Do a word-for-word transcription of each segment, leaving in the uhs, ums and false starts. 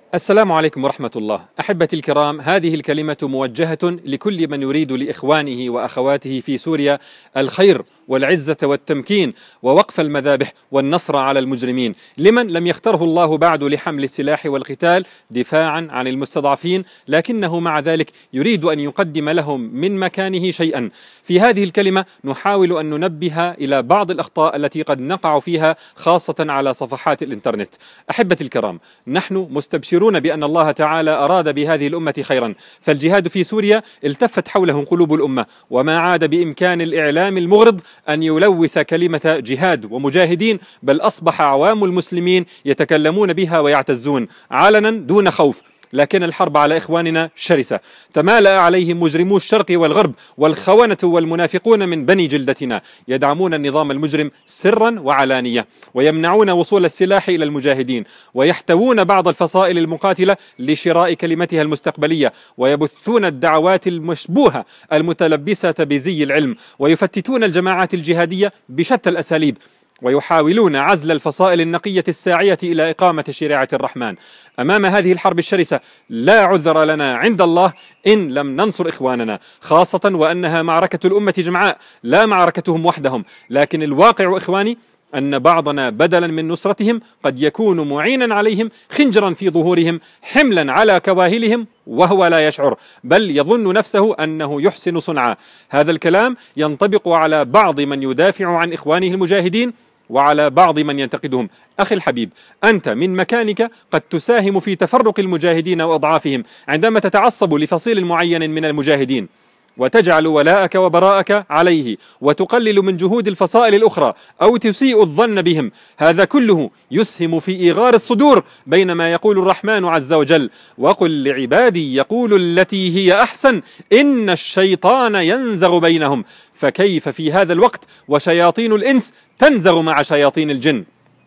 السلام عليكم ورحمة الله. أحبتي الكرام، هذه الكلمة موجهة لكل من يريد لإخوانه وأخواته في سوريا الخير والعزة والتمكين ووقف المذابح والنصر على المجرمين، لمن لم يختره الله بعد لحمل السلاح والقتال دفاعا عن المستضعفين، لكنه مع ذلك يريد أن يقدم لهم من مكانه شيئا. في هذه الكلمة نحاول أن ننبه إلى بعض الأخطاء التي قد نقع فيها خاصة على صفحات الإنترنت. أحبتي الكرام، نحن مستبشرون بأن الله تعالى أراد بهذه الأمة خيرا، فالجهاد في سوريا التفت حوله قلوب الأمة، وما عاد بإمكان الإعلام المغرض أن يلوث كلمة جهاد ومجاهدين، بل أصبح عوام المسلمين يتكلمون بها ويعتزون علنا دون خوف. لكن الحرب على إخواننا شرسة، تمالأ عليهم مجرمو الشرق والغرب والخونة والمنافقون من بني جلدتنا، يدعمون النظام المجرم سرا وعلانية، ويمنعون وصول السلاح إلى المجاهدين، ويحتوون بعض الفصائل المقاتلة لشراء كلمتها المستقبلية، ويبثون الدعوات المشبوهة المتلبسة بزي العلم، ويفتتون الجماعات الجهادية بشتى الأساليب، ويحاولون عزل الفصائل النقية الساعية إلى إقامة شريعة الرحمن. أمام هذه الحرب الشرسة لا عذر لنا عند الله إن لم ننصر إخواننا، خاصة وأنها معركة الأمة جمعاء لا معركتهم وحدهم. لكن الواقع إخواني أن بعضنا بدلا من نصرتهم قد يكون معينا عليهم، خنجرا في ظهورهم، حملا على كواهلهم وهو لا يشعر، بل يظن نفسه أنه يحسن صنعا. هذا الكلام ينطبق على بعض من يدافع عن إخوانه المجاهدين وعلى بعض من ينتقدهم. أخي الحبيب، أنت من مكانك قد تساهم في تفرق المجاهدين وأضعافهم عندما تتعصب لفصيل معين من المجاهدين، وتجعل ولاءك وبراءك عليه، وتقلل من جهود الفصائل الأخرى أو تسيء الظن بهم. هذا كله يسهم في إيغار الصدور، بينما يقول الرحمن عز وجل: وقل لعبادي يقول التي هي أحسن إن الشيطان ينزغ بينهم. فكيف في هذا الوقت وشياطين الإنس تنزغ مع شياطين الجن؟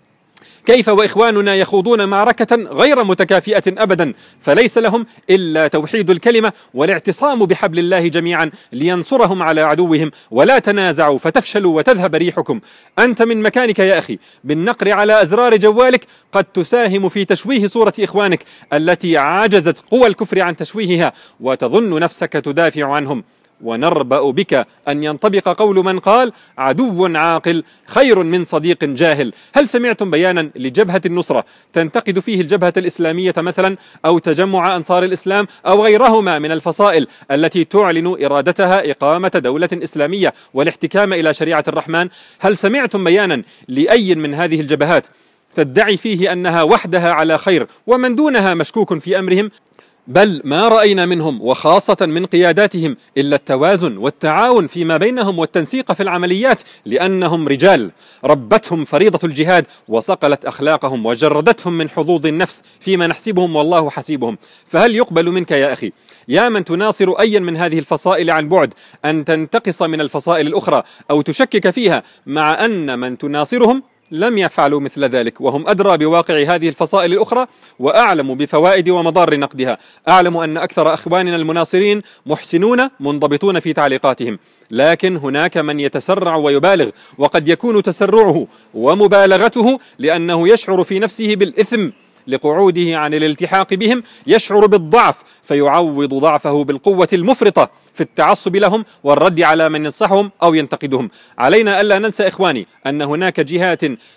كيف وإخواننا يخوضون معركة غير متكافئة أبدا، فليس لهم إلا توحيد الكلمة والاعتصام بحبل الله جميعا لينصرهم على عدوهم. ولا تنازعوا فتفشلوا وتذهب ريحكم. أنت من مكانك يا أخي بالنقر على أزرار جوالك قد تساهم في تشويه صورة إخوانك التي عجزت قوى الكفر عن تشويهها، وتظن نفسك تدافع عنهم. ونربأ بك أن ينطبق قول من قال: عدو عاقل خير من صديق جاهل. هل سمعتم بيانا لجبهة النصرة تنتقد فيه الجبهة الإسلامية مثلا، أو تجمع أنصار الإسلام، أو غيرهما من الفصائل التي تعلن إرادتها إقامة دولة إسلامية والاحتكام إلى شريعة الرحمن؟ هل سمعتم بيانا لأي من هذه الجبهات تدعي فيه أنها وحدها على خير ومن دونها مشكوك في أمرهم؟ بل ما رأينا منهم وخاصة من قياداتهم إلا التوازن والتعاون فيما بينهم والتنسيق في العمليات، لأنهم رجال ربتهم فريضة الجهاد وصقلت أخلاقهم وجردتهم من حظوظ النفس فيما نحسبهم والله حسيبهم. فهل يقبل منك يا أخي يا من تناصر أيا من هذه الفصائل عن بعد أن تنتقص من الفصائل الأخرى أو تشكك فيها، مع أن من تناصرهم لم يفعلوا مثل ذلك، وهم أدرى بواقع هذه الفصائل الأخرى وأعلم بفوائد ومضار نقدها؟ أعلم أن أكثر أخواننا المناصرين محسنون منضبطون في تعليقاتهم، لكن هناك من يتسرع ويبالغ، وقد يكون تسرعه ومبالغته لأنه يشعر في نفسه بالإثم لقعوده عن الالتحاق بهم، يشعر بالضعف فيعوض ضعفه بالقوة المفرطة في التعصب لهم والرد على من ينصحهم أو ينتقدهم. علينا ألا ننسى إخواني أن هناك جهات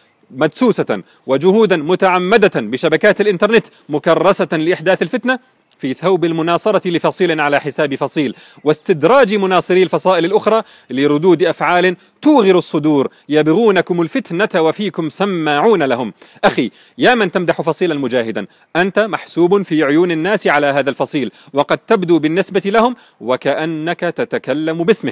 مدسوسة وجهودا متعمدة بشبكات الإنترنت مكرسة لإحداث الفتنة في ثوب المناصرة لفصيل على حساب فصيل، واستدراج مناصري الفصائل الأخرى لردود أفعال توغر الصدور، يبغونكم الفتنة وفيكم سماعون لهم. أخي يا من تمدح فصيلا مجاهدا، أنت محسوب في عيون الناس على هذا الفصيل، وقد تبدو بالنسبة لهم وكأنك تتكلم باسمه.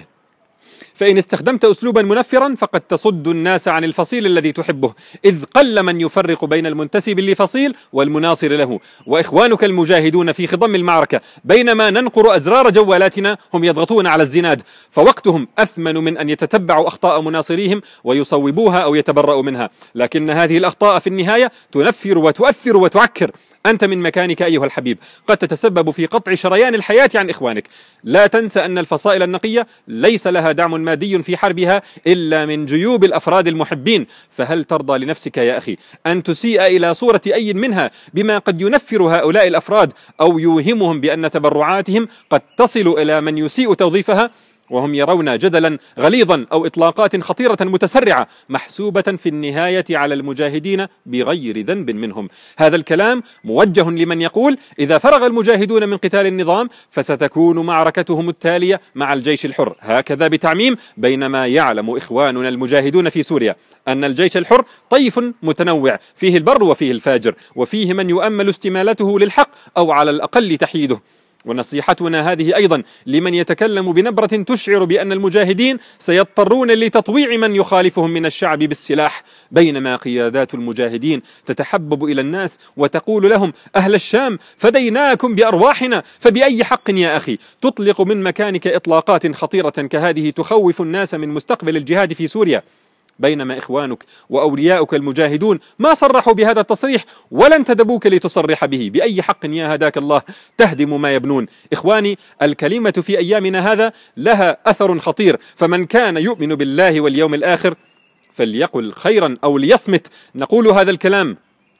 فإن استخدمت أسلوبا منفرا فقد تصد الناس عن الفصيل الذي تحبه، إذ قل من يفرق بين المنتسب لفصيل والمناصر له. وإخوانك المجاهدون في خضم المعركة بينما ننقر أزرار جوالاتنا هم يضغطون على الزناد، فوقتهم أثمن من أن يتتبعوا أخطاء مناصريهم ويصوبوها أو يتبرؤوا منها. لكن هذه الأخطاء في النهاية تنفر وتؤثر وتعكر. أنت من مكانك أيها الحبيب قد تتسبب في قطع شريان الحياة عن إخوانك. لا تنسى أن الفصائل النقية ليس لها دعم مادي في حربها إلا من جيوب الأفراد المحبين، فهل ترضى لنفسك يا أخي أن تسيء إلى صورة أي منها بما قد ينفر هؤلاء الأفراد أو يوهمهم بأن تبرعاتهم قد تصل إلى من يسيء توظيفها، وهم يرون جدلا غليظا أو إطلاقات خطيرة متسرعة محسوبة في النهاية على المجاهدين بغير ذنب منهم؟ هذا الكلام موجه لمن يقول إذا فرغ المجاهدون من قتال النظام فستكون معركتهم التالية مع الجيش الحر، هكذا بتعميم، بينما يعلم إخواننا المجاهدون في سوريا أن الجيش الحر طيف متنوع، فيه البر وفيه الفاجر، وفيه من يؤمل استمالته للحق أو على الأقل تحييده. ونصيحتنا هذه أيضا لمن يتكلم بنبرة تشعر بأن المجاهدين سيضطرون لتطويع من يخالفهم من الشعب بالسلاح، بينما قيادات المجاهدين تتحبب إلى الناس وتقول لهم أهل الشام فديناكم بأرواحنا، فبأي حق يا أخي تطلق من مكانك إطلاقات خطيرة كهذه تخوف الناس من مستقبل الجهاد في سوريا، بينما إخوانك وأولياؤك المجاهدون ما صرحوا بهذا التصريح ولا انتدبوك لتصرح به؟ بأي حق يا هداك الله تهدم ما يبنون؟ إخواني، الكلمة في أيامنا هذا لها أثر خطير، فمن كان يؤمن بالله واليوم الآخر فليقل خيرا أو ليصمت. نقول هذا الكلام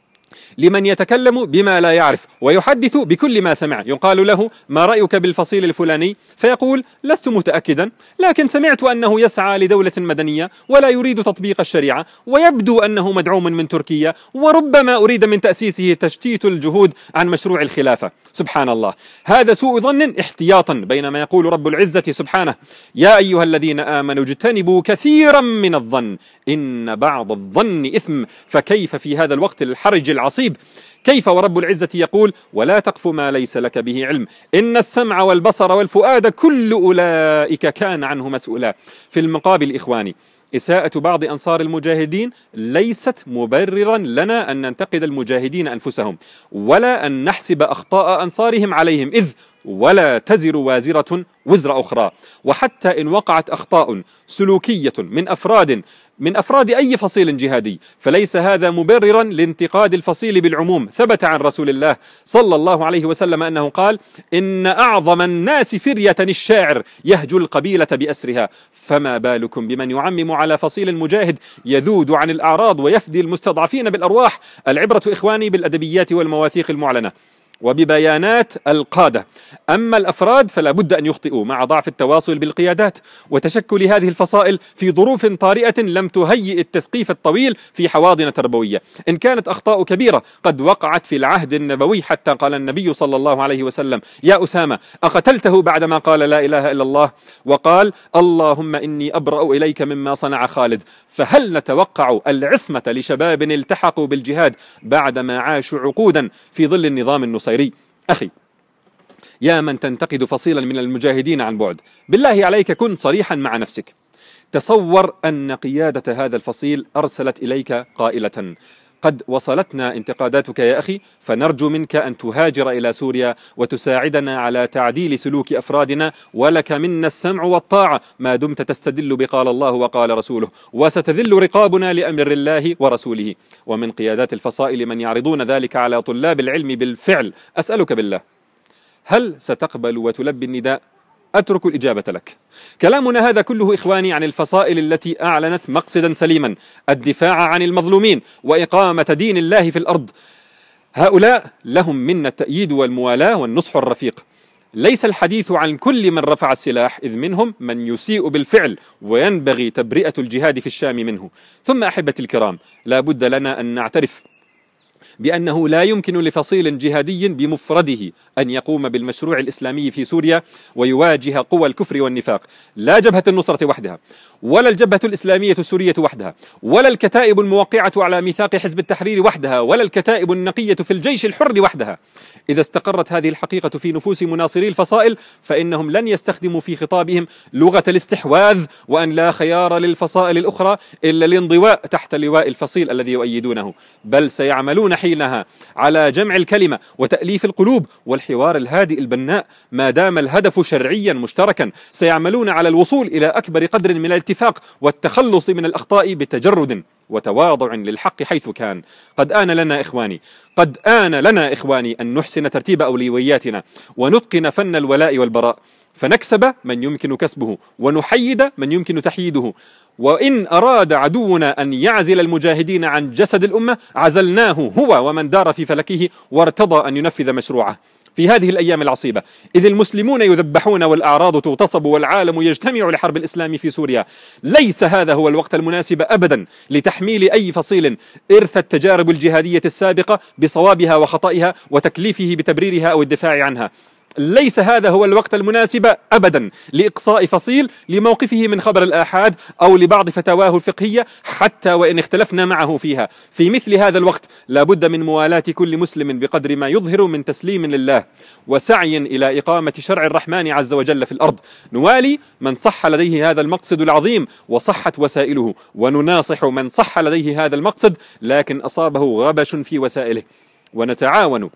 لمن يتكلم بما لا يعرف ويحدث بكل ما سمع. يقال له ما رأيك بالفصيل الفلاني؟ فيقول لست متأكدا، لكن سمعت أنه يسعى لدولة مدنية ولا يريد تطبيق الشريعة، ويبدو أنه مدعوم من تركيا، وربما أريد من تأسيسه تشتيت الجهود عن مشروع الخلافة. سبحان الله، هذا سوء ظن احتياطا، بينما يقول رب العزة سبحانه يا أيها الذين آمنوا اجتنبوا كثيرا من الظن إن بعض الظن إثم. فكيف في هذا الوقت الحرج العصيب؟ كيف ورب العزة يقول ولا تقف ما ليس لك به علم إن السمع والبصر والفؤاد كل أولئك كان عنه مسؤولا. في المقابل إخواني، إساءة بعض أنصار المجاهدين ليست مبررا لنا أن ننتقد المجاهدين أنفسهم ولا أن نحسب أخطاء أنصارهم عليهم، إذ ولا تزر وازرة وزر أخرى. وحتى إن وقعت أخطاء سلوكية من أفراد من أفراد أي فصيل جهادي فليس هذا مبررا لانتقاد الفصيل بالعموم. ثبت عن رسول الله صلى الله عليه وسلم أنه قال إن أعظم الناس فرية الشاعر يهجو القبيلة بأسرها، فما بالكم بمن يعمم على فصيل مجاهد يذود عن الأعراض ويفدي المستضعفين بالأرواح؟ العبرة إخواني بالأدبيات والمواثيق المعلنة وببيانات القادة، أما الأفراد فلا بد أن يخطئوا مع ضعف التواصل بالقيادات وتشكل هذه الفصائل في ظروف طارئة لم تهيئ التثقيف الطويل في حواضن تربوية. إن كانت أخطاء كبيرة قد وقعت في العهد النبوي، حتى قال النبي صلى الله عليه وسلم يا أسامة أقتلته بعدما قال لا إله إلا الله وقال اللهم إني أبرأ إليك مما صنع خالد؟ فهل نتوقع العصمة لشباب التحقوا بالجهاد بعدما عاشوا عقودا في ظل النظام النصيري؟ أخي يا من تنتقد فصيلا من المجاهدين عن بعد، بالله عليك كن صريحا مع نفسك. تصور أن قيادة هذا الفصيل أرسلت إليك قائلة قد وصلتنا انتقاداتك يا أخي، فنرجو منك أن تهاجر إلى سوريا وتساعدنا على تعديل سلوك أفرادنا، ولك منا السمع والطاعة ما دمت تستدل بقال الله وقال رسوله، وستذل رقابنا لأمر الله ورسوله. ومن قيادات الفصائل من يعرضون ذلك على طلاب العلم بالفعل. أسألك بالله، هل ستقبل وتلبي النداء؟ أترك الإجابة لك. كلامنا هذا كله إخواني عن الفصائل التي أعلنت مقصدا سليما، الدفاع عن المظلومين وإقامة دين الله في الأرض. هؤلاء لهم منا التأييد والموالاة والنصح الرفيق. ليس الحديث عن كل من رفع السلاح، إذ منهم من يسيء بالفعل وينبغي تبرئة الجهاد في الشام منه. ثم أحبتي الكرام، لا بد لنا أن نعترف بأنه لا يمكن لفصيل جهادي بمفرده أن يقوم بالمشروع الإسلامي في سوريا ويواجه قوى الكفر والنفاق. لا جبهة النصرة وحدها، ولا الجبهة الإسلامية السورية وحدها، ولا الكتائب الموقعة على ميثاق حزب التحرير وحدها، ولا الكتائب النقية في الجيش الحر وحدها. إذا استقرت هذه الحقيقة في نفوس مناصري الفصائل فإنهم لن يستخدموا في خطابهم لغة الاستحواذ وأن لا خيار للفصائل الأخرى إلا الانضواء تحت لواء الفصيل الذي يؤيدونه، بل سيعملون حينها على جمع الكلمة وتأليف القلوب والحوار الهادئ البناء. ما دام الهدف شرعيا مشتركا سيعملون على الوصول إلى أكبر قدر من الاتفاق والتخلص من الأخطاء بتجرد وتواضع للحق حيث كان. قد آن لنا إخواني قد آن لنا إخواني أن نحسن ترتيب أولوياتنا ونتقن فن الولاء والبراء، فنكسب من يمكن كسبه ونحيد من يمكن تحييده. وإن أراد عدونا أن يعزل المجاهدين عن جسد الأمة عزلناه هو ومن دار في فلكه وارتضى أن ينفذ مشروعه. في هذه الأيام العصيبة إذ المسلمون يذبحون والأعراض تغتصب والعالم يجتمع لحرب الإسلام في سوريا، ليس هذا هو الوقت المناسب أبدا لتحميل أي فصيل إرث التجارب الجهادية السابقة بصوابها وخطئها وتكليفه بتبريرها أو الدفاع عنها. ليس هذا هو الوقت المناسب أبدا لإقصاء فصيل لموقفه من خبر الآحاد أو لبعض فتاواه الفقهية حتى وإن اختلفنا معه فيها. في مثل هذا الوقت لا بد من موالاة كل مسلم بقدر ما يظهر من تسليم لله وسعي إلى إقامة شرع الرحمن عز وجل في الأرض. نوالي من صح لديه هذا المقصد العظيم وصحت وسائله، ونناصح من صح لديه هذا المقصد لكن أصابه غبش في وسائله، ونتعاون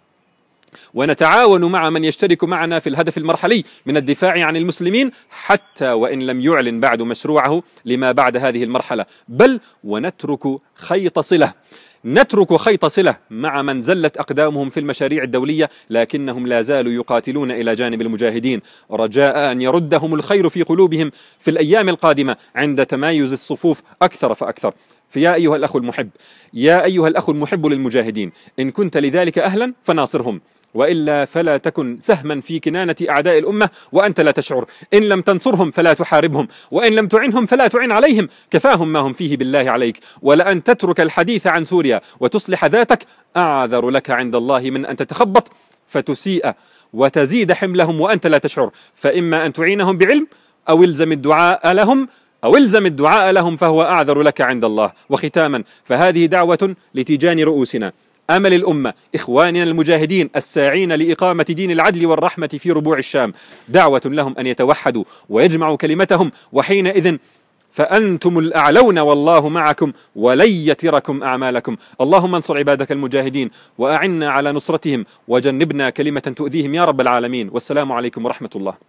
ونتعاون مع من يشترك معنا في الهدف المرحلي من الدفاع عن المسلمين حتى وإن لم يعلن بعد مشروعه لما بعد هذه المرحلة، بل ونترك خيط صلة نترك خيط صلة مع من زلت أقدامهم في المشاريع الدولية لكنهم لا زالوا يقاتلون إلى جانب المجاهدين، رجاء أن يردهم الخير في قلوبهم في الأيام القادمة عند تمايز الصفوف أكثر فأكثر. فيا أيها الأخ المحب يا أيها الأخ المحب للمجاهدين، إن كنت لذلك أهلا فناصرهم، وإلا فلا تكن سهما في كنانة أعداء الأمة وأنت لا تشعر. إن لم تنصرهم فلا تحاربهم، وإن لم تعنهم فلا تعن عليهم، كفاهم ما هم فيه بالله عليك. ولأن تترك الحديث عن سوريا وتصلح ذاتك أعذر لك عند الله من أن تتخبط فتسيء وتزيد حملهم وأنت لا تشعر. فإما أن تعينهم بعلم أو الزم الدعاء لهم أو الزم الدعاء لهم فهو أعذر لك عند الله. وختاما فهذه دعوة لتيجان رؤوسنا، أمل الأمة، إخواننا المجاهدين الساعين لإقامة دين العدل والرحمة في ربوع الشام، دعوة لهم أن يتوحدوا ويجمعوا كلمتهم، وحينئذ فأنتم الأعلون والله معكم ولن يتركم أعمالكم. اللهم انصر عبادك المجاهدين وأعنا على نصرتهم وجنبنا كلمة تؤذيهم يا رب العالمين. والسلام عليكم ورحمة الله.